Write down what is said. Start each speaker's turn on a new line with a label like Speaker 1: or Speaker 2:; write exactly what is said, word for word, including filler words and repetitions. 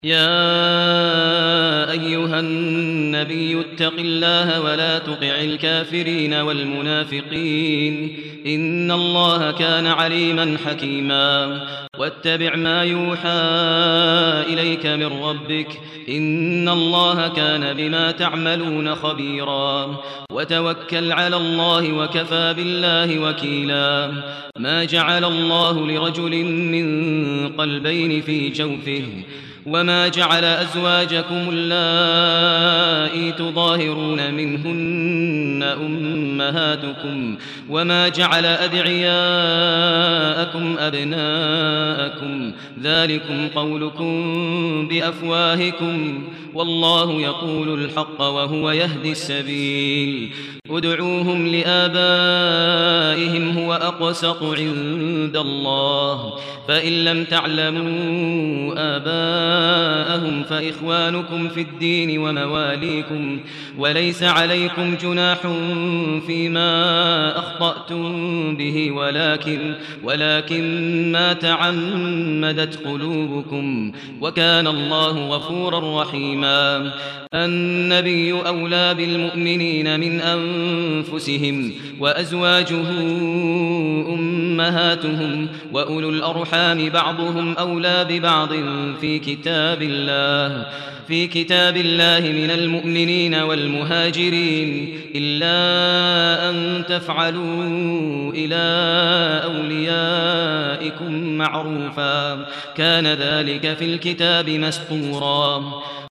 Speaker 1: يا أيها النبي اتق الله ولا تطع الكافرين والمنافقين إن الله كان عليما حكيما واتبع ما يوحى إليك من ربك إن الله كان بما تعملون خبيرا وتوكل على الله وكفى بالله وكيلا ما جعل الله لرجل من قلبين في جوفه وما جعل أزواجكم اللائي تظاهرون منهن أمهاتكم وما جعل أدعياءكم أبناءكم ذلكم قولكم بأفواهكم والله يقول الحق وهو يهدي السبيل ادعوهم لآبائهم هو أقسط عند الله فإن لم تعلموا آباءهم فإخوانكم في الدين ومواليكم وليس عليكم جناح فيما أخطأتم به ولكن ولكن ما تعمدت قلوبكم وكان الله غفورا رحيما النبي أولى بالمؤمنين من أنفسهم وأزواجه أمهاتهم وأولو الأرحام بعضهم أولى ببعض في كتاب الله في كتاب الله من المؤمنين والمهاجرين إلا أن تفعلوا إلى أوليائكم معروفا كان ذلك في الكتاب مسطورا